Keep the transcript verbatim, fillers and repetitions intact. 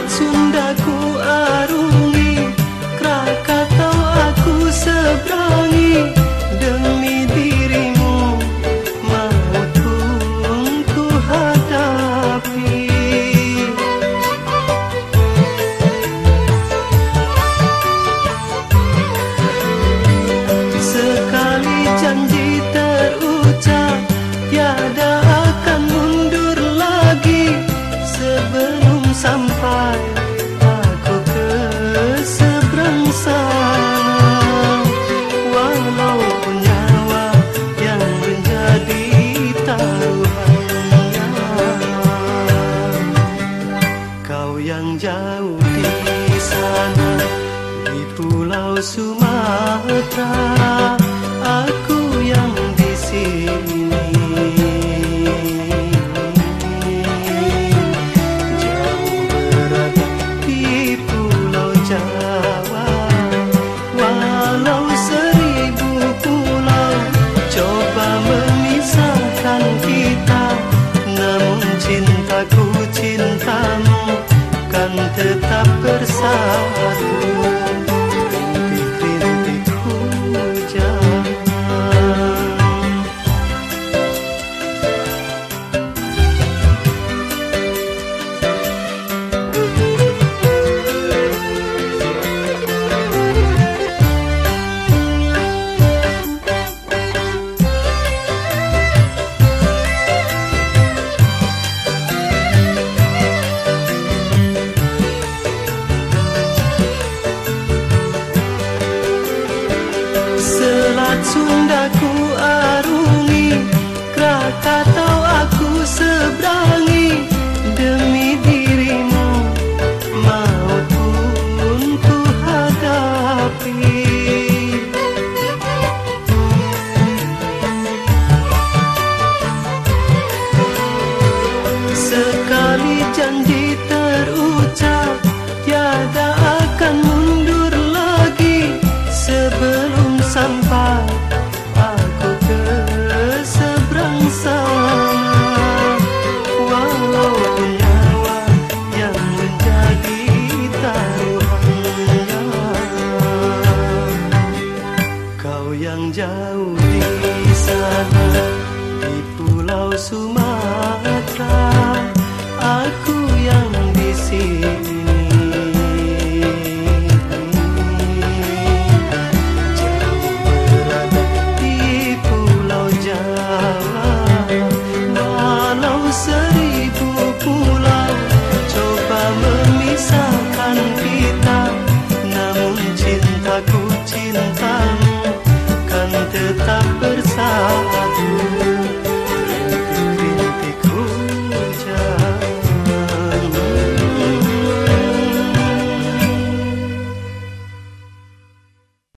Sunda ku arungi, Krakatau aku seberangi, demi dirimu maut pun ku hadapi. Sekali janji terucap, tiada akan mundur lagi sebelum sampai aku ke seberang sana. Walaupun nyawa yang menjadi taruhannya, kau yang jauh di sana di pulau Sumatera, aku yang di sini tetap bersatu. Rintik-rintik hujan, Sunda ku arungi, Krakatau aku seberangi, demi dirimu maut pun ku hadapi. Sekali janji terucap, tiada